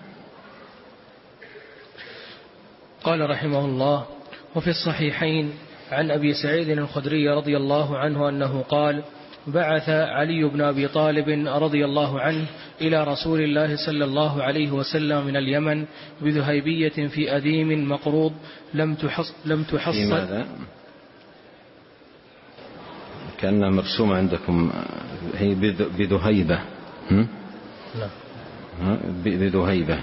Speaker 1: قال رحمه الله: وفي الصحيحين عن أبي سعيد الخدري رضي الله عنه أنه قال: بعث علي بن أبي طالب رضي الله عنه إلى رسول الله صلى الله عليه وسلم من اليمن بذهيبية في أديم مقروض لم تحص لم تحصل.
Speaker 2: في ماذا؟ كأنها مرسومة عندكم، هي بذهيبة.
Speaker 1: لا،
Speaker 2: بذهيبة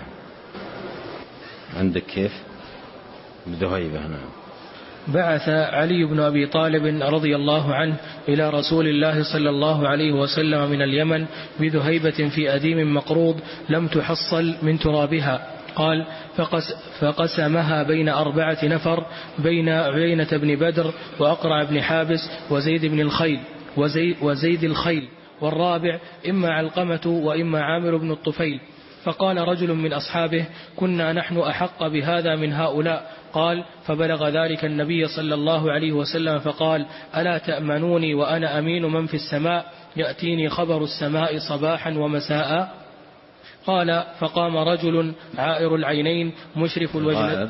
Speaker 2: عندك كيف؟ بذهيبة. نعم.
Speaker 1: بعث علي بن أبي طالب رضي الله عنه إلى رسول الله صلى الله عليه وسلم من اليمن بذهيبة في أديم مقروض لم تحصل من ترابها. قال: فقس فقسمها بين أربعة نفر، بين عيينة بن بدر وأقرع بن حابس وزيد بن الخيل وزيد, وزيد الخيل والرابع إما علقمة وإما عامر بن الطفيل. فقال رجل من أصحابه: كنا نحن أحق بهذا من هؤلاء. قال: فبلغ ذلك النبي صلى الله عليه وسلم فقال: ألا تأمنوني وأنا أمين من في السماء، يأتيني خبر السماء صباحا ومساء. قال: فقام رجل عائر العينين مشرف الوجنتين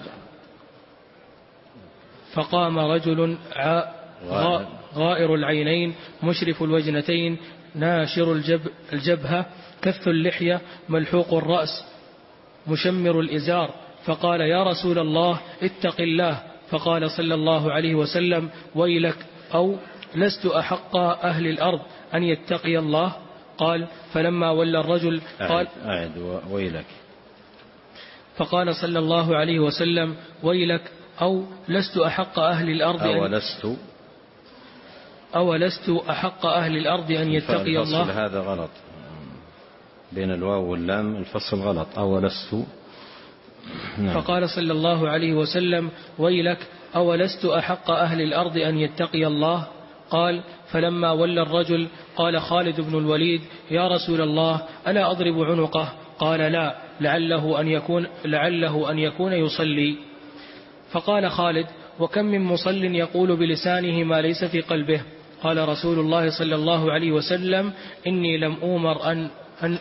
Speaker 1: فقام رجل غائر العينين مشرف الوجنتين ناشر الجب الجبهة كث اللحية ملحوق الرأس مشمر الإزار، فقال: يا رسول الله اتق الله. فقال صلى الله عليه وسلم: ويلك، أو لست أحق أهل الأرض أن يتقي الله. قال: فلما ولى الرجل قال:
Speaker 2: أعد ويلك.
Speaker 1: فقال صلى الله عليه وسلم: ويلك، أو لست أحق أهل الأرض
Speaker 2: أو لست
Speaker 1: أولست أحق أهل الأرض أن يتقي الله.
Speaker 2: الفصل هذا غلط بين الواو واللام، الفصل غلط. أولست. نعم.
Speaker 1: فقال صلى الله عليه وسلم: ويلك أولست أحق أهل الأرض أن يتقي الله؟ قال: فلما ولى الرجل قال خالد بن الوليد: يا رسول الله ألا أضرب عنقه؟ قال: لا، لعله أن يكون, لعله أن يكون يصلي. فقال خالد: وكم من مصل يقول بلسانه ما ليس في قلبه؟ قال رسول الله صلى الله عليه وسلم: إني لم أؤمر أن, أن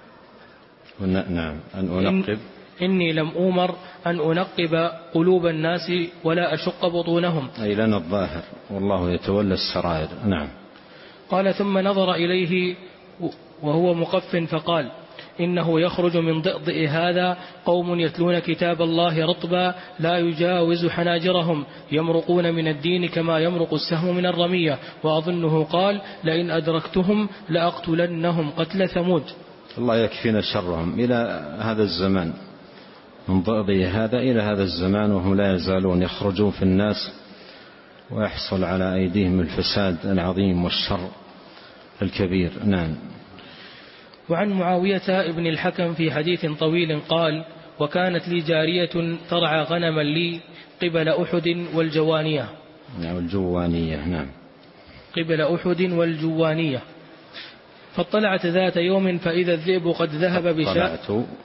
Speaker 2: نعم أن أنقب
Speaker 1: إني لم أؤمر أن أنقب قلوب الناس ولا أشق بطونهم،
Speaker 2: أي لنا الظاهر والله يتولى السرائر. نعم.
Speaker 1: قال: ثم نظر إليه وهو مقف فقال: إنه يخرج من ضئضئ هذا قوم يتلون كتاب الله رطبا لا يجاوز حناجرهم يمرقون من الدين كما يمرق السهم من الرمية، وأظنه قال: لئن أدركتهم لأقتلنهم قتل ثمود.
Speaker 2: الله يكفينا شرهم إلى هذا الزمان، من ضئضئ هذا إلى هذا الزمان وهم لا يزالون يخرجون في الناس ويحصل على أيديهم الفساد العظيم والشر الكبير. نعم.
Speaker 1: وعن معاوية ابن الحكم في حديث طويل قال: وكانت لي جارية ترعى غنما لي قبل أحد والجوانية.
Speaker 2: نعم الجوانية. نعم.
Speaker 1: قبل أحد والجوانية. فاطلعت ذات يوم فإذا الذئب قد ذهب بشاة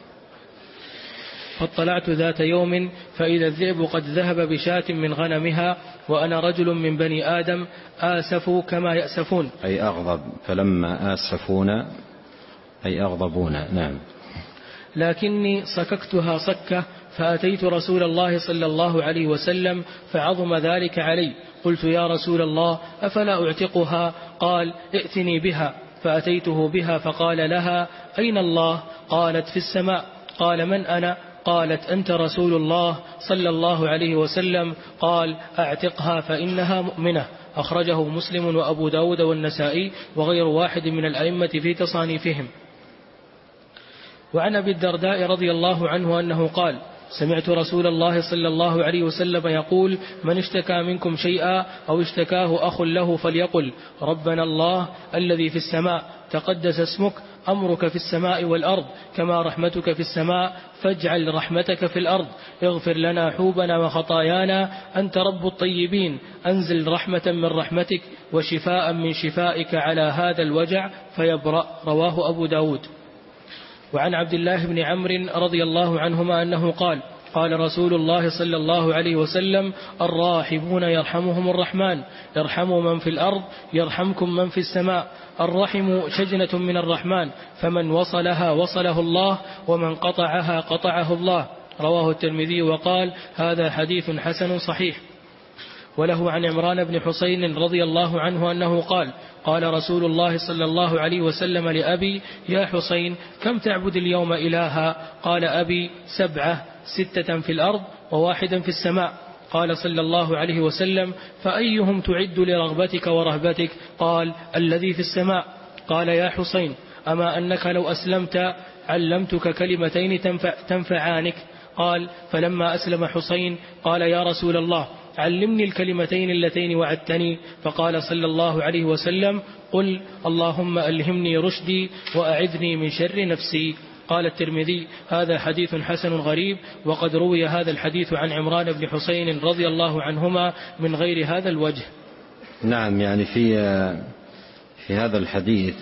Speaker 1: فاطلعت ذات يوم فإذا الذئب قد ذهب بشاة من غنمها وأنا رجل من بني آدم آسف كما يأسفون،
Speaker 2: أي أغضب، فلما آسفون أي أغضبون. نعم.
Speaker 1: لكني صككتها صكة فأتيت رسول الله صلى الله عليه وسلم فعظم ذلك علي. قلت: يا رسول الله أفلا أعتقها؟ قال: ائتني بها. فأتيته بها فقال لها: أين الله؟ قالت: في السماء. قال: من أنا؟ قالت: أنت رسول الله صلى الله عليه وسلم. قال: أعتقها فإنها مؤمنة. أخرجه مسلم وأبو داود والنسائي وغير واحد من الأئمة في تصانيفهم. وعن أبي الدرداء رضي الله عنه أنه قال: سمعت رسول الله صلى الله عليه وسلم يقول: من اشتكى منكم شيئا أو اشتكاه أخ له فليقل: ربنا الله الذي في السماء تقدس اسمك، أمرك في السماء والأرض كما رحمتك في السماء، فاجعل رحمتك في الأرض، اغفر لنا حوبنا وخطايانا، أنت رب الطيبين، أنزل رحمة من رحمتك وشفاء من شفائك على هذا الوجع فيبرأ. رواه أبو داود. وعن عبد الله بن عمرو رضي الله عنهما أنه قال: قال رسول الله صلى الله عليه وسلم: الراحمون يرحمهم الرحمن، ارحموا من في الأرض يرحمكم من في السماء. الرحم شجنة من الرحمن، فمن وصلها وصله الله، ومن قطعها قطعه الله. رواه الترمذي وقال: هذا حديث حسن صحيح. وله عن عمران بن حسين رضي الله عنه أنه قال: قال رسول الله صلى الله عليه وسلم لأبي: يا حسين كم تعبد اليوم إلها؟ قال أبي: سبعة، ستة في الأرض وواحدا في السماء. قال صلى الله عليه وسلم: فأيهم تعد لرغبتك ورهبتك؟ قال: الذي في السماء. قال: يا حسين أما أنك لو أسلمت علمتك كلمتين تنفع تنفعانك؟ قال: فلما أسلم حسين قال: يا رسول الله علمني الكلمتين اللتين وعدتني. فقال صلى الله عليه وسلم: قل اللهم ألهمني رشدي وأعذني من شر نفسي. قال الترمذي: هذا حديث حسن غريب، وقد روي هذا الحديث عن عمران بن حسين رضي الله عنهما من غير هذا الوجه.
Speaker 2: نعم. يعني في في هذا الحديث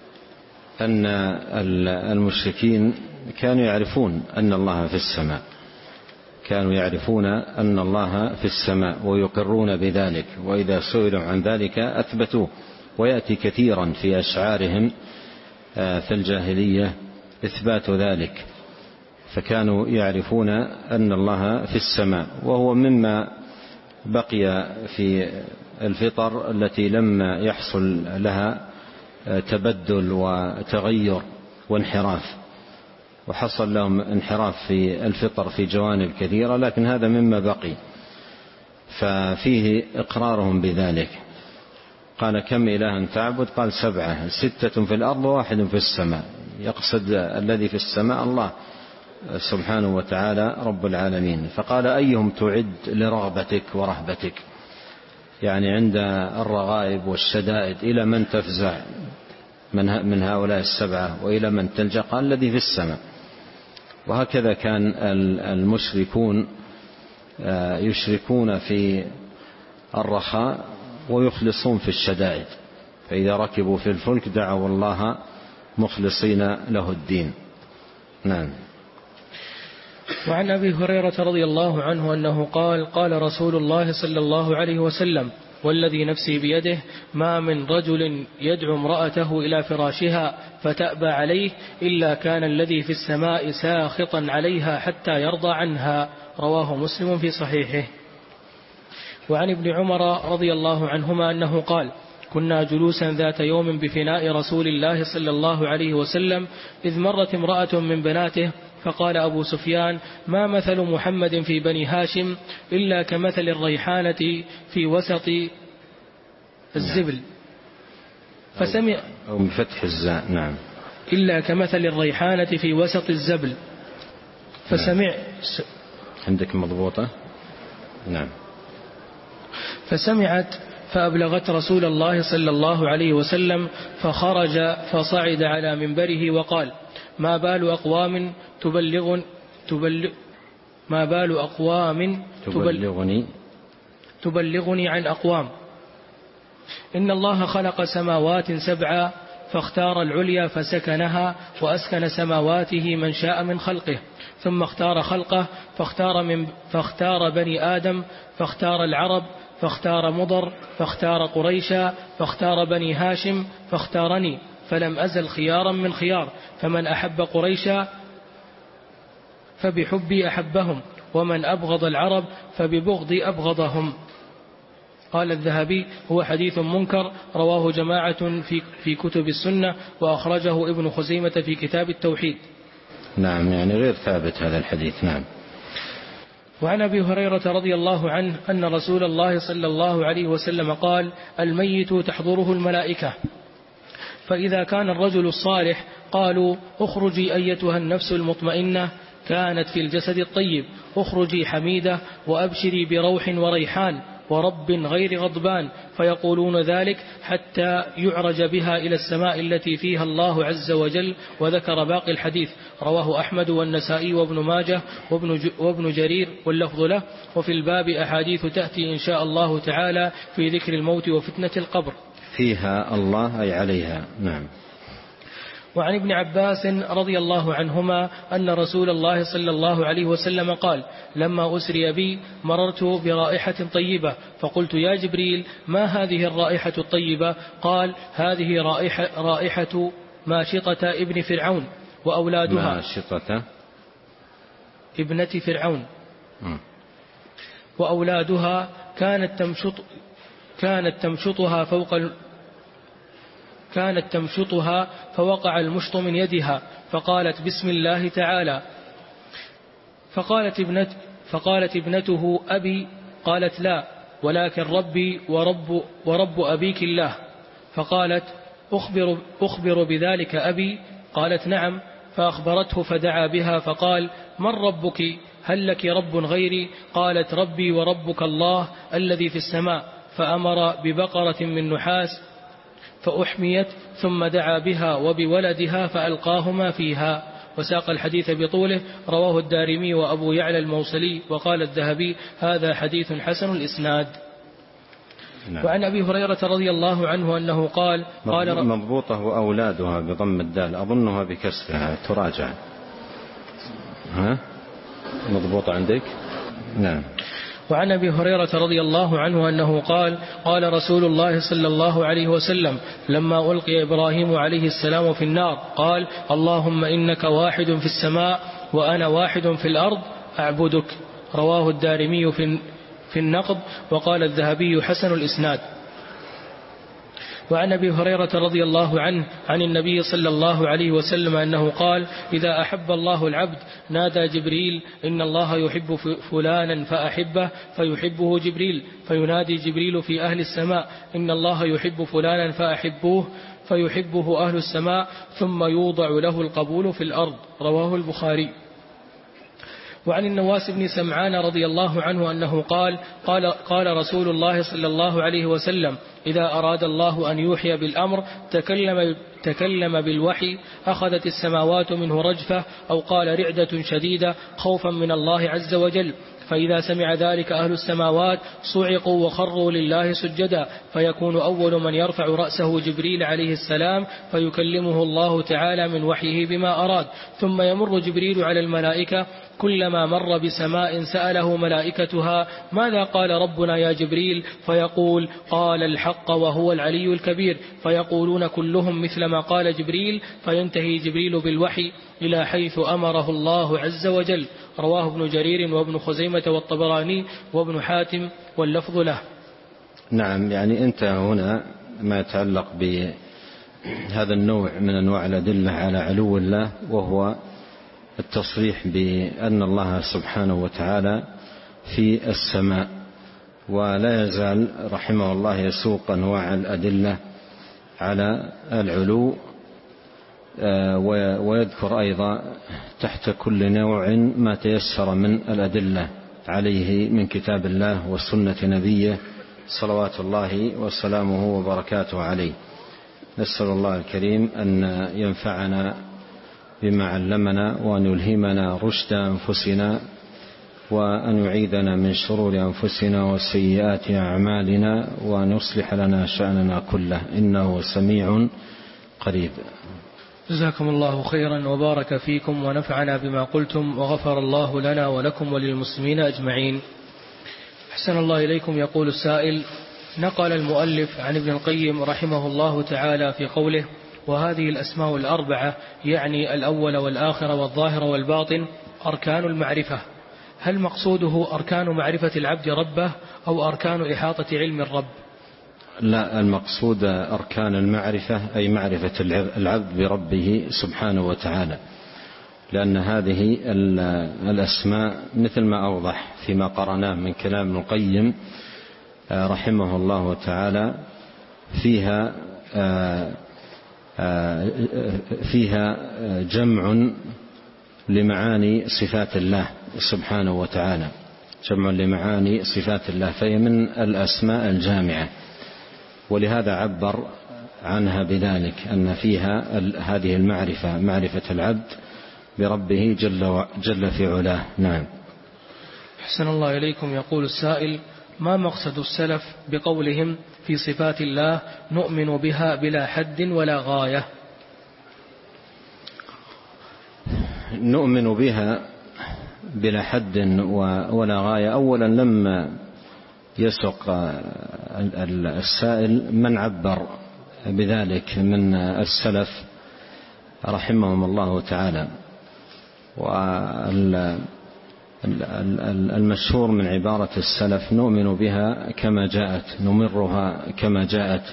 Speaker 2: أن المشركين كانوا يعرفون أن الله في السماء، كانوا يعرفون أن الله في السماء ويقرون بذلك، وإذا سئلوا عن ذلك أثبتوه. ويأتي كثيرا في أشعارهم في الجاهلية إثبات ذلك، فكانوا يعرفون أن الله في السماء. وهو مما بقي في الفطر التي لما يحصل لها تبدل وتغير وانحراف، وحصل لهم انحراف في الفطر في جوانب كثيرة، لكن هذا مما بقي، ففيه إقرارهم بذلك. قال: كم إلها تعبد؟ قال: سبعة، ستة في الأرض وواحد في السماء. يقصد الذي في السماء الله سبحانه وتعالى رب العالمين. فقال: أيهم تعد لرغبتك ورهبتك؟ يعني عند الرغائب والشدائد إلى من تفزع من هؤلاء السبعة وإلى من تلجأ؟ قال الذي في السماء. وهكذا كان المشركون يشركون في الرخاء ويخلصون في الشدائد، فإذا ركبوا في الفلك دعوا الله مخلصين له الدين. نعم.
Speaker 1: وعن أبي هريرة رضي الله عنه أنه قال قال رسول الله صلى الله عليه وسلم والذي نفسي بيده ما من رجل يدعو امرأته إلى فراشها فتأبى عليه إلا كان الذي في السماء ساخطا عليها حتى يرضى عنها. رواه مسلم في صحيحه. وعن ابن عمر رضي الله عنهما أنه قال كنا جلوسا ذات يوم بفناء رسول الله صلى الله عليه وسلم إذ مرت امرأة من بناته فقال أبو سفيان ما مثل محمد في بني هاشم إلا كمثل الريحانة في وسط الزبل فسمع
Speaker 2: أو بفتح الزاء. نعم.
Speaker 1: إلا كمثل الريحانة في وسط الزبل فسمع
Speaker 2: عندك مضبوطة. نعم.
Speaker 1: فسمعت فأبلغت رسول الله صلى الله عليه وسلم فخرج فصعد على منبره وقال ما بال أقوام تبلغ تبلغ ما بال أقوام
Speaker 2: تبلغني
Speaker 1: تبلغني عن أقوام إن الله خلق سماوات سبعا فاختار العليا فسكنها وأسكن سماواته من شاء من خلقه ثم اختار خلقه فاختار, من فاختار بني آدم فاختار العرب فاختار مضر فاختار قريشا فاختار بني هاشم فاختارني فلم أزل خيارا من خيار فمن أحب قريشا فبحبي أحبهم ومن أبغض العرب فببغضي أبغضهم. قال الذهبي هو حديث منكر رواه جماعة في, في كتب السنة وأخرجه ابن خزيمة في كتاب التوحيد.
Speaker 2: نعم يعني غير ثابت هذا الحديث. نعم.
Speaker 1: وعن أبي هريرة رضي الله عنه أن رسول الله صلى الله عليه وسلم قال الميت تحضره الملائكة فإذا كان الرجل الصالح قالوا اخرجي أيتها النفس المطمئنة كانت في الجسد الطيب اخرجي حميدة وأبشري بروح وريحان ورب غير غضبان فيقولون ذلك حتى يعرج بها إلى السماء التي فيها الله عز وجل. وذكر باقي الحديث. رواه أحمد والنسائي وابن ماجه وابن جرير واللفظ له. وفي الباب أحاديث تأتي إن شاء الله تعالى في ذكر الموت وفتنة القبر.
Speaker 2: فيها الله أي عليها. نعم.
Speaker 1: وعن ابن عباس رضي الله عنهما أن رسول الله صلى الله عليه وسلم قال لما أسري بي مررت برائحة طيبة فقلت يا جبريل ما هذه الرائحة الطيبة؟ قال هذه رائحة, رائحة ماشطة ابن فرعون وأولادها.
Speaker 2: ماشطة
Speaker 1: ابنة فرعون م. وأولادها كانت تمشط كانت تمشطها فوق ال كانت تمشطها فوقع المشط من يدها فقالت بسم الله تعالى فقالت, ابنت فقالت ابنته أبي؟ قالت لا ولكن ربي ورب, ورب أبيك الله. فقالت أخبر, أخبر بذلك أبي؟ قالت نعم. فأخبرته فدعا بها فقال من ربك؟ هل لك رب غيري؟ قالت ربي وربك الله الذي في السماء. فأمر ببقرة من نحاس فأحميت ثم دعا بها وبولدها فألقاهما فيها. وساق الحديث بطوله. رواه الدارمي وأبو يعلى الموصلي. وقال الذهبي هذا حديث حسن الإسناد. نعم. وعن أبي هريرة رضي الله عنه أنه قال قال
Speaker 2: مضبوطة وأولادها بضم الدال أظنها بكسرها تراجع. ها مضبوطة عندك؟ نعم.
Speaker 1: وعن أبي هريرة رضي الله عنه أنه قال قال رسول الله صلى الله عليه وسلم لما ألقي إبراهيم عليه السلام في النار قال اللهم إنك واحد في السماء وأنا واحد في الأرض أعبدك. رواه الدارمي في النقد. وقال الذهبي حسن الإسناد. وعن أبي هريرة رضي الله عنه عن النبي صلى الله عليه وسلم أنه قال إذا أحب الله العبد نادى جبريل إن الله يحب فلانا فأحبه فيحبه جبريل فينادي جبريل في أهل السماء إن الله يحب فلانا فأحبوه فيحبه أهل السماء ثم يوضع له القبول في الأرض. رواه البخاري. وعن النواس بن سمعان رضي الله عنه أنه قال قال, قال رسول الله صلى الله عليه وسلم: إذا أراد الله أن يوحي بالأمر تكلم, تكلم بالوحي أخذت السماوات منه رجفة، أو قال رعدة شديدة خوفا من الله عز وجل. فإذا سمع ذلك أهل السماوات صعقوا وخروا لله سجدا، فيكون أول من يرفع رأسه جبريل عليه السلام فيكلمه الله تعالى من وحيه بما أراد، ثم يمر جبريل على الملائكة كلما مر بسماء سأله ملائكتها: ماذا قال ربنا يا جبريل؟ فيقول: قال الحق وهو العلي الكبير. فيقولون كلهم مثل ما قال جبريل، فينتهي جبريل بالوحي إلى حيث أمره الله عز وجل. رواه ابن جرير وابن خزيمة والطبراني وابن حاتم واللفظ له.
Speaker 2: نعم، يعني انتهى هنا ما يتعلق بهذا النوع من أنواع الأدلة على علو الله، وهو التصريح بأن الله سبحانه وتعالى في السماء. ولا يزال رحمه الله يسوق أنواع الأدلة على العلو، ويذكر أيضا تحت كل نوع ما تيسر من الأدلة عليه من كتاب الله وسنة نبيه صلوات الله وسلامه وبركاته عليه. نسأل الله الكريم أن ينفعنا بما علمنا، وأن يلهمنا رشد أنفسنا، وأن يعيذنا من شرور أنفسنا وسيئات أعمالنا، وأن يصلح لنا شأننا كله، إنه سميع قريب.
Speaker 1: جزاكم الله خيرا وبارك فيكم ونفعنا بما قلتم، وغفر الله لنا ولكم وللمسلمين أجمعين. أحسن الله إليكم. يقول السائل: نقل المؤلف عن ابن القيم رحمه الله تعالى في قوله: وهذه الأسماء الأربعة، يعني الأول والآخر والظاهر والباطن، أركان المعرفة. هل مقصوده أركان معرفة العبد ربه أو أركان إحاطة علم الرب؟
Speaker 2: لا، المقصود أركان المعرفة، أي معرفة العبد بربه سبحانه وتعالى، لأن هذه الأسماء مثل ما أوضح فيما قرأناه من كلام ابن القيم رحمه الله تعالى فيها فيها جمع لمعاني صفات الله سبحانه وتعالى، جمع لمعاني صفات الله، فهي من الأسماء الجامعة، ولهذا عبر عنها بذلك أن فيها هذه المعرفة، معرفة العبد بربه جل, جل في علاه. نعم.
Speaker 1: أحسن الله إليكم. يقول السائل: ما مقصد السلف بقولهم في صفات الله نؤمن بها بلا حد ولا غاية؟
Speaker 2: نؤمن بها بلا حد ولا غاية. أولا لما يسق السائل من عبر بذلك من السلف رحمهم الله تعالى، والمشهور من عبارة السلف نؤمن بها كما جاءت، نمرها كما جاءت.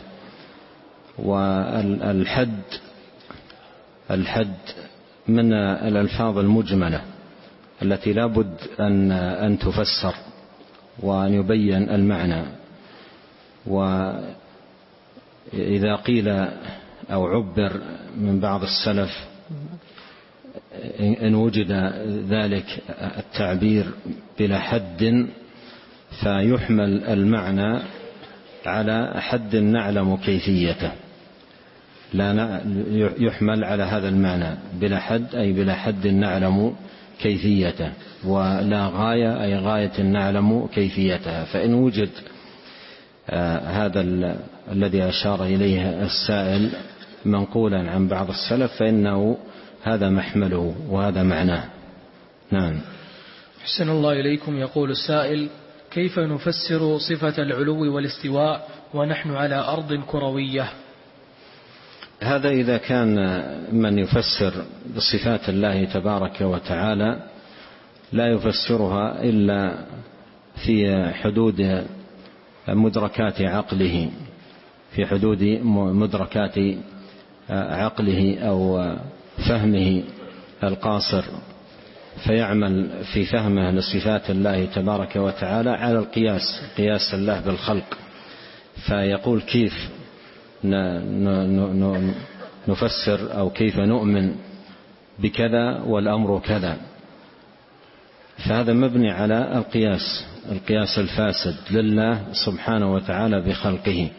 Speaker 2: والحد الحد من الألفاظ المجملة التي لا بد أن, أن تفسر وأن يبين المعنى. وإذا قيل أو عبر من بعض السلف إن وجد ذلك التعبير بلا حد فيحمل المعنى على حد نعلم كيفيته، لا يحمل على هذا المعنى بلا حد أي بلا حد نعلم كيفيته، ولا غاية أي غاية نعلم كيفيتها. فإن وجد آه هذا الذي أشار إليه السائل منقولا عن بعض السلف فإنه هذا محمله وهذا معناه. نعم.
Speaker 1: أحسن الله إليكم. يقول السائل: كيف نفسر صفة العلو والاستواء ونحن على أرض كروية؟
Speaker 2: هذا إذا كان من يفسر بصفات الله تبارك وتعالى لا يفسرها إلا في حدود مدركات عقله، في حدود مدركات عقله أو فهمه القاصر، فيعمل في فهمه لصفات الله تبارك وتعالى على القياس، قياس الله بالخلق، فيقول كيف نفسر أو كيف نؤمن بكذا والأمر كذا. فهذا مبني على القياس القياس الفاسد لله سبحانه وتعالى بخلقه.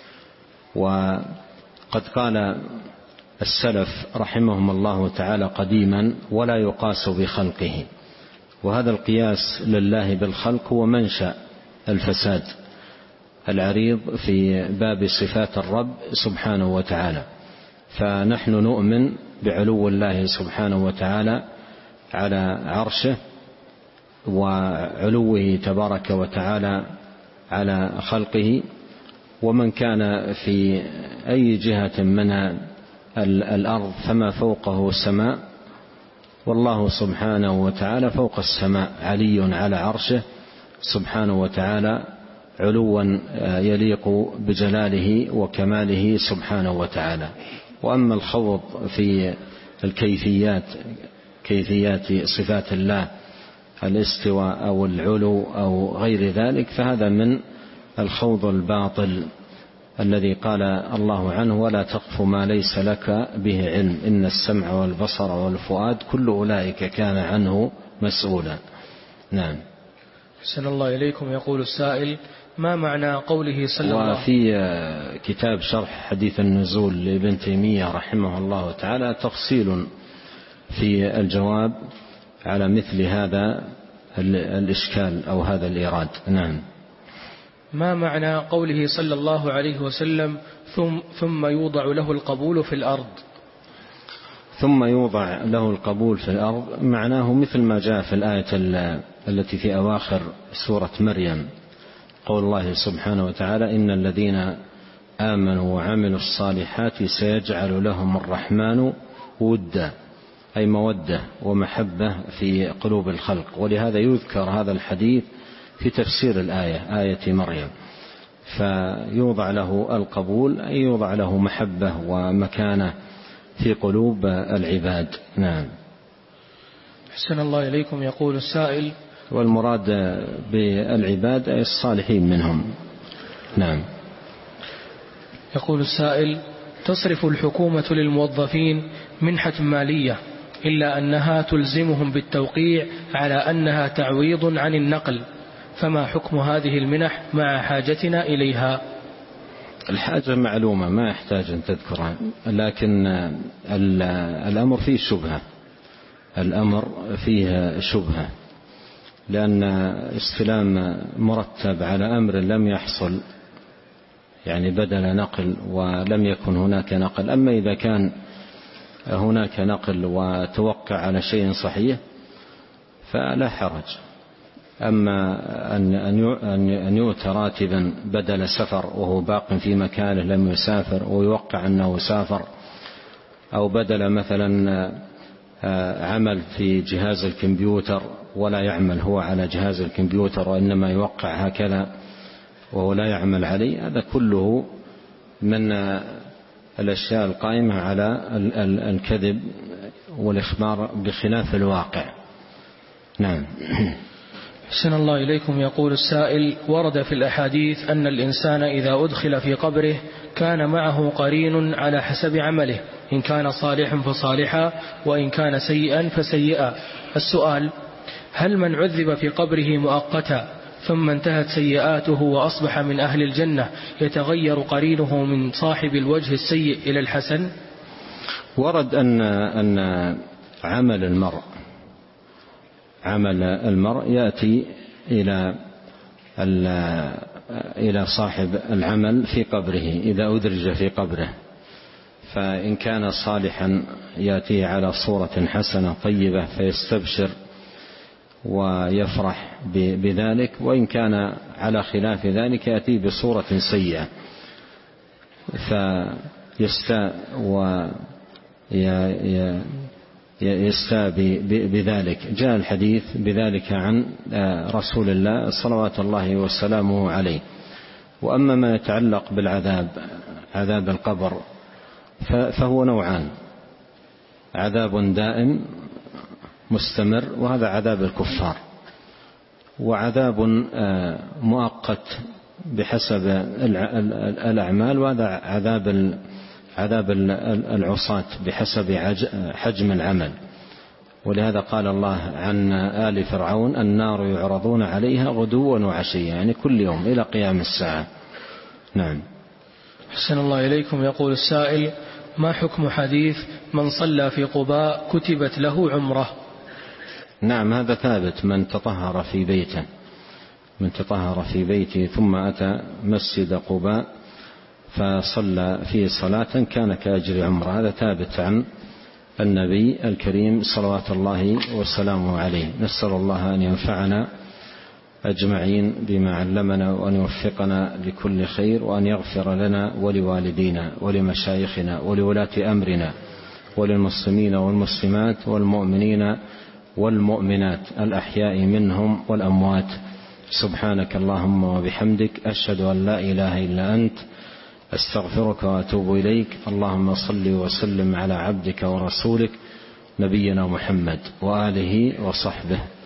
Speaker 2: وقد قال السلف رحمهم الله تعالى قديما: ولا يقاس بخلقه. وهذا القياس لله بالخلق هو منشأ الفساد العريض في باب صفات الرب سبحانه وتعالى. فنحن نؤمن بعلو الله سبحانه وتعالى على عرشه، وعلوه تبارك وتعالى على خلقه، ومن كان في أي جهة من الأرض فما فوقه السماء، والله سبحانه وتعالى فوق السماء علي على عرشه سبحانه وتعالى علوا يليق بجلاله وكماله سبحانه وتعالى. وأما الخوض في الكيفيات كيفيات صفات الله، الاستواء أو العلو أو غير ذلك، فهذا من الخوض الباطل الذي قال الله عنه: ولا تقف ما ليس لك به علم إن السمع والبصر والفؤاد كل أولئك كان عنه مسؤولا. نعم.
Speaker 1: أحسن الله إليكم. يقول السائل: ما معنى قوله صلى الله عليه وسلم؟
Speaker 2: وفي كتاب شرح حديث النزول لابن تيمية رحمه الله تعالى تفصيل في الجواب على مثل هذا الإشكال أو هذا الإيراد. نعم.
Speaker 1: ما معنى قوله صلى الله عليه وسلم: ثم, ثم يوضع له القبول في الأرض؟
Speaker 2: ثم يوضع له القبول في الأرض معناه مثل ما جاء في الآية التي في أواخر سورة مريم، قول الله سبحانه وتعالى: إن الذين آمنوا وعملوا الصالحات سيجعل لهم الرحمن ودا، أي مودة ومحبة في قلوب الخلق. ولهذا يذكر هذا الحديث في تفسير الآية آية مريم، فيوضع له القبول أي يوضع له محبة ومكانة في قلوب العباد. نعم.
Speaker 1: أحسن الله إليكم. يقول السائل:
Speaker 2: والمراد بالعباد أي الصالحين منهم. نعم.
Speaker 1: يقول السائل: تصرف الحكومة للموظفين منحة مالية إلا أنها تلزمهم بالتوقيع على أنها تعويض عن النقل، فما حكم هذه المنح مع حاجتنا إليها؟
Speaker 2: الحاجة معلومة ما يحتاج أن تذكرها، لكن الأمر فيه شبهة الأمر فيه شبهة لأن استلام مرتب على أمر لم يحصل يعني بدل نقل ولم يكن هناك نقل. أما إذا كان هناك نقل وتوقع على شيء صحيح فلا حرج. أما أن يؤتى راتبا بدل سفر وهو باق في مكانه لم يسافر ويوقع أنه سافر، أو بدل مثلا عمل في جهاز الكمبيوتر ولا يعمل هو على جهاز الكمبيوتر وإنما يوقع هكذا وهو لا يعمل عليه، هذا كله من الأشياء القائمة على الكذب والإخبار بخلاف الواقع. نعم.
Speaker 1: أحسن الله إليكم. يقول السائل: ورد في الأحاديث أن الإنسان إذا أدخل في قبره كان معه قرين على حسب عمله، إن كان صالحا فصالحا وإن كان سيئا فسيئا. السؤال: هل من عذب في قبره مؤقتا ثم انتهت سيئاته وأصبح من أهل الجنة يتغير قرينه من صاحب الوجه السيء إلى الحسن؟
Speaker 2: ورد أن أن عمل المرء عمل المرء يأتي إلى إلى صاحب العمل في قبره إذا أدرج في قبره، فإن كان صالحا يأتي على صورة حسنة طيبة فيستبشر ويفرح بذلك، وإن كان على خلاف ذلك يأتي بصورة سيئة فيستاء ويستاء بذلك. جاء الحديث بذلك عن رسول الله صلوات الله وسلامه عليه. وأما ما يتعلق بالعذاب عذاب القبر فهو نوعان: عذاب دائم مستمر وهذا عذاب الكفار، وعذاب مؤقت بحسب الأعمال وهذا عذاب عذاب العصاة بحسب حجم العمل. ولهذا قال الله عن آل فرعون النار يعرضون عليها غدوا وعشيا، يعني كل يوم إلى قيام الساعة. نعم.
Speaker 1: أحسن الله إليكم. يقول السائل: ما حكم حديث من صلى في قباء كتبت له عمره؟
Speaker 2: نعم، هذا ثابت. من تطهر في بيته من تطهر في بيته ثم أتى مسجد قباء فصلى فيه صلاة كان كأجر عمره، هذا ثابت عن النبي الكريم صلوات الله وسلامه عليه. نسأل الله أن ينفعنا أجمعين بما علمنا، وأن يوفقنا لكل خير، وأن يغفر لنا ولوالدينا ولمشايخنا ولولاة أمرنا وللمسلمين والمسلمات والمؤمنين والمؤمنات الأحياء منهم والأموات. سبحانك اللهم وبحمدك، أشهد أن لا إله إلا أنت، أستغفرك وأتوب إليك. اللهم صل وسلم على عبدك ورسولك نبينا محمد وآله وصحبه.